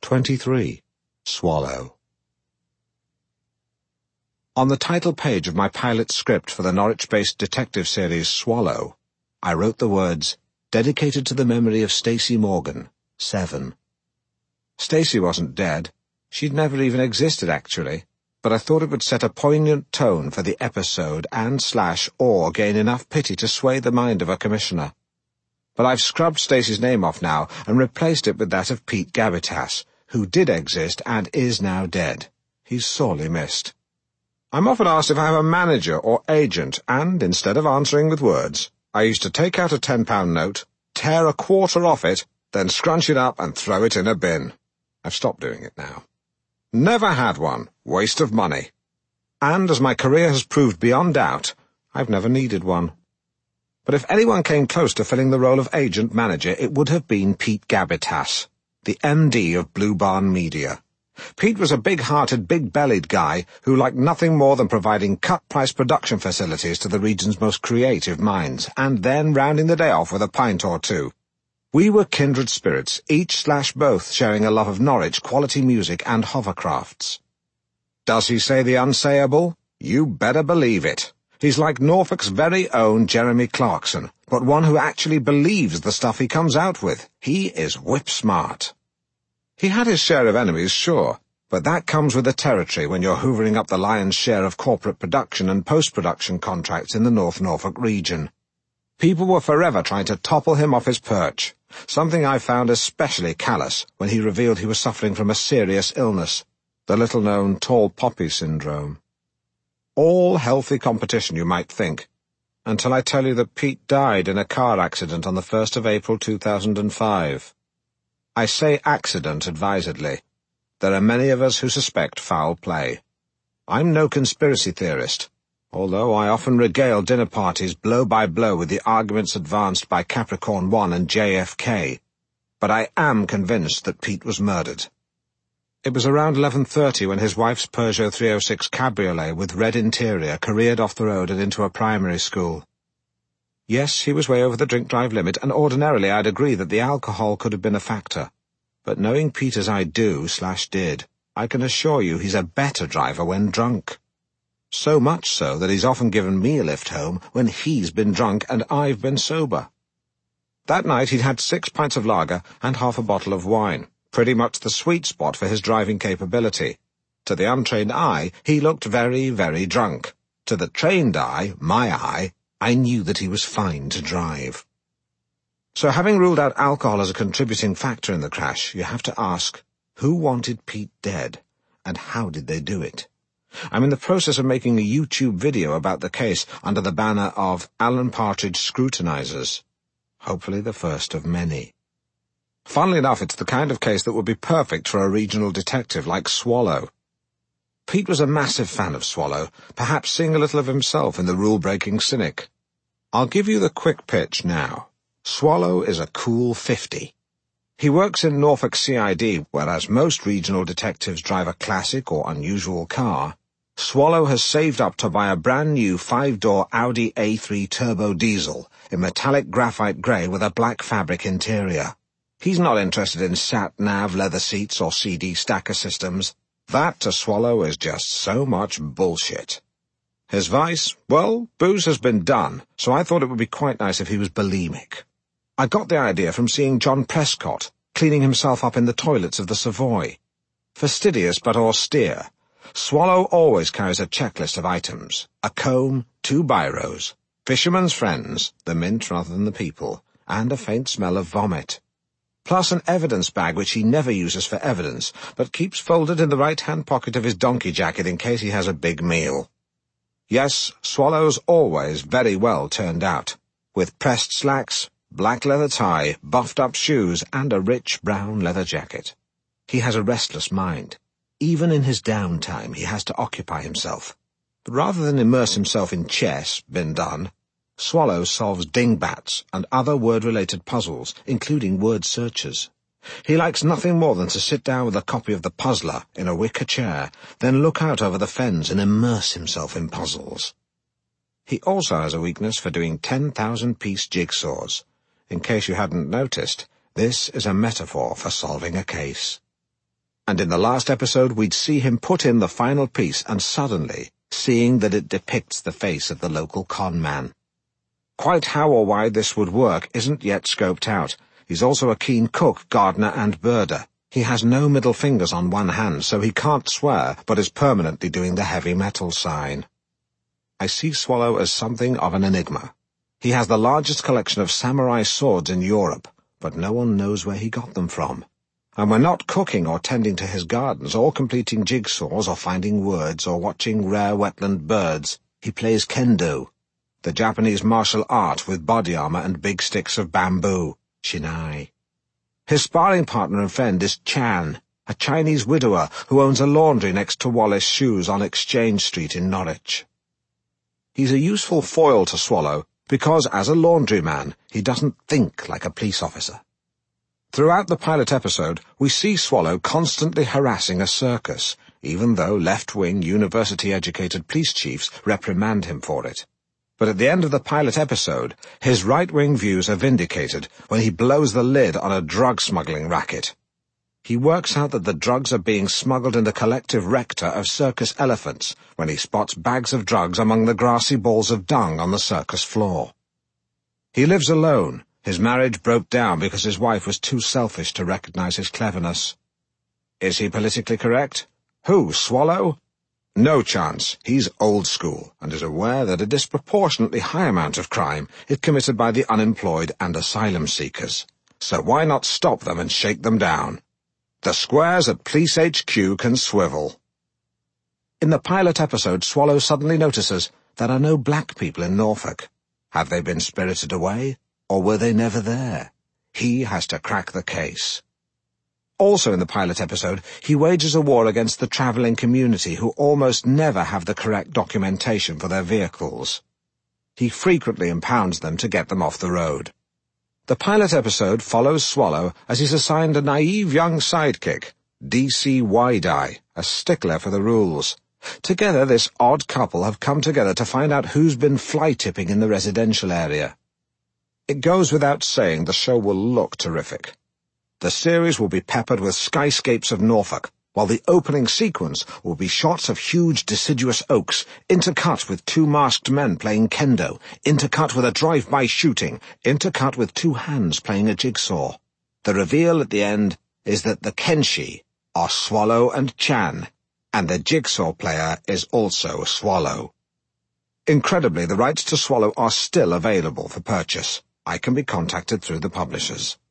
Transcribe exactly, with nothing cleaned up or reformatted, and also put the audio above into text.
twenty-three. Swallow. On the title page of my pilot script for the Norwich-based detective series Swallow, I wrote the words, "Dedicated to the memory of Stacey Morgan, seven." Stacey wasn't dead. She'd never even existed, actually, but I thought it would set a poignant tone for the episode and slash or gain enough pity to sway the mind of a commissioner. But I've scrubbed Stacey's name off now and replaced it with that of Pete Gabitas, who did exist and is now dead. He's sorely missed. I'm often asked if I have a manager or agent, and instead of answering with words, I used to take out a ten-pound note, tear a quarter off it, then scrunch it up and throw it in a bin. I've stopped doing it now. Never had one. Waste of money. And as my career has proved beyond doubt, I've never needed one. But if anyone came close to filling the role of agent-manager, it would have been Pete Gabitas, the M D of Blue Barn Media. Pete was a big-hearted, big-bellied guy who liked nothing more than providing cut-price production facilities to the region's most creative minds, and then rounding the day off with a pint or two. We were kindred spirits, each slash both sharing a love of Norwich, quality music, and hovercrafts. Does he say the unsayable? You better believe it. He's like Norfolk's very own Jeremy Clarkson, but one who actually believes the stuff he comes out with. He is whip-smart. He had his share of enemies, sure, but that comes with the territory when you're hoovering up the lion's share of corporate production and post-production contracts in the North Norfolk region. People were forever trying to topple him off his perch, something I found especially callous when he revealed he was suffering from a serious illness, the little-known tall poppy syndrome. All healthy competition, you might think, until I tell you that Pete died in a car accident on the first of April two thousand five. I say accident advisedly. There are many of us who suspect foul play. I'm no conspiracy theorist, although I often regale dinner parties blow by blow with the arguments advanced by Capricorn One and J F K, but I am convinced that Pete was murdered. It was around eleven thirty when his wife's Peugeot three oh six Cabriolet with red interior careered off the road and into a primary school. Yes, he was way over the drink-drive limit, and ordinarily I'd agree that the alcohol could have been a factor. But knowing Pete as I do, slash did, I can assure you he's a better driver when drunk. So much so that he's often given me a lift home when he's been drunk and I've been sober. That night he'd had six pints of lager and half a bottle of wine, pretty much the sweet spot for his driving capability. To the untrained eye, he looked very, very drunk. To the trained eye, my eye, I knew that he was fine to drive. So having ruled out alcohol as a contributing factor in the crash, you have to ask, who wanted Pete dead, and how did they do it? I'm in the process of making a YouTube video about the case under the banner of Alan Partridge Scrutinizers. Hopefully the first of many. Funnily enough, it's the kind of case that would be perfect for a regional detective like Swallow. Pete was a massive fan of Swallow, perhaps seeing a little of himself in the rule-breaking cynic. I'll give you the quick pitch now. Swallow is a cool fifty. He works in Norfolk C I D, whereas most regional detectives drive a classic or unusual car. Swallow has saved up to buy a brand-new five-door Audi A three turbo diesel in metallic graphite grey with a black fabric interior. He's not interested in sat-nav leather seats or C D stacker systems. That, to Swallow, is just so much bullshit. His vice? Well, booze has been done, so I thought it would be quite nice if he was bulimic. I got the idea from seeing John Prescott cleaning himself up in the toilets of the Savoy. Fastidious but austere, Swallow always carries a checklist of items. A comb, two biros, fisherman's friends, the mint rather than the people, and a faint smell of vomit. Plus an evidence bag which he never uses for evidence, but keeps folded in the right-hand pocket of his donkey jacket in case he has a big meal. Yes, Swallow's always very well turned out, with pressed slacks, black leather tie, buffed-up shoes, and a rich brown leather jacket. He has a restless mind. Even in his downtime he has to occupy himself. But rather than immerse himself in chess, been done, Swallow solves dingbats and other word-related puzzles, including word searches. He likes nothing more than to sit down with a copy of The Puzzler in a wicker chair, then look out over the fens and immerse himself in puzzles. He also has a weakness for doing ten thousand piece jigsaws. In case you hadn't noticed, this is a metaphor for solving a case. and in the last episode we'd see him put in the final piece and suddenly, seeing that it depicts the face of the local con man. Quite how or why this would work isn't yet scoped out. He's also a keen cook, gardener and birder. He has no middle fingers on one hand, so he can't swear, but is permanently doing the heavy metal sign. I see Swallow as something of an enigma. He has the largest collection of samurai swords in Europe, but no one knows where he got them from. And when not cooking or tending to his gardens, or completing jigsaws, or finding words, or watching rare wetland birds, he plays kendo, the Japanese martial art with body armor and big sticks of bamboo, shinai. His sparring partner and friend is Chan, a Chinese widower who owns a laundry next to Wallace Shoes on Exchange Street in Norwich. He's a useful foil to Swallow because, as a laundryman, he doesn't think like a police officer. Throughout the pilot episode, we see Swallow constantly harassing a circus, even though left-wing, university-educated police chiefs reprimand him for it. But at the end of the pilot episode, his right-wing views are vindicated when he blows the lid on a drug-smuggling racket. He works out that the drugs are being smuggled in the collective rector of circus elephants when he spots bags of drugs among the grassy balls of dung on the circus floor. He lives alone. His marriage broke down because his wife was too selfish to recognize his cleverness. Is he politically correct? Who, Swallow? No chance. He's old school, and is aware that a disproportionately high amount of crime is committed by the unemployed and asylum seekers. So why not stop them and shake them down? The squares at Police H Q can swivel. In the pilot episode, Swallow suddenly notices there are no black people in Norfolk. Have they been spirited away, or were they never there? He has to crack the case. Also in the pilot episode, he wages a war against the travelling community who almost never have the correct documentation for their vehicles. He frequently impounds them to get them off the road. The pilot episode follows Swallow as he's assigned a naive young sidekick, D C Wide-Eye, a stickler for the rules. Together, this odd couple have come together to find out who's been fly-tipping in the residential area. It goes without saying the show will look terrific. The series will be peppered with skyscapes of Norfolk, while the opening sequence will be shots of huge deciduous oaks, intercut with two masked men playing kendo, intercut with a drive-by shooting, intercut with two hands playing a jigsaw. The reveal at the end is that the Kenshi are Swallow and Chan, and the jigsaw player is also Swallow. Incredibly, the rights to Swallow are still available for purchase. I can be contacted through the publishers.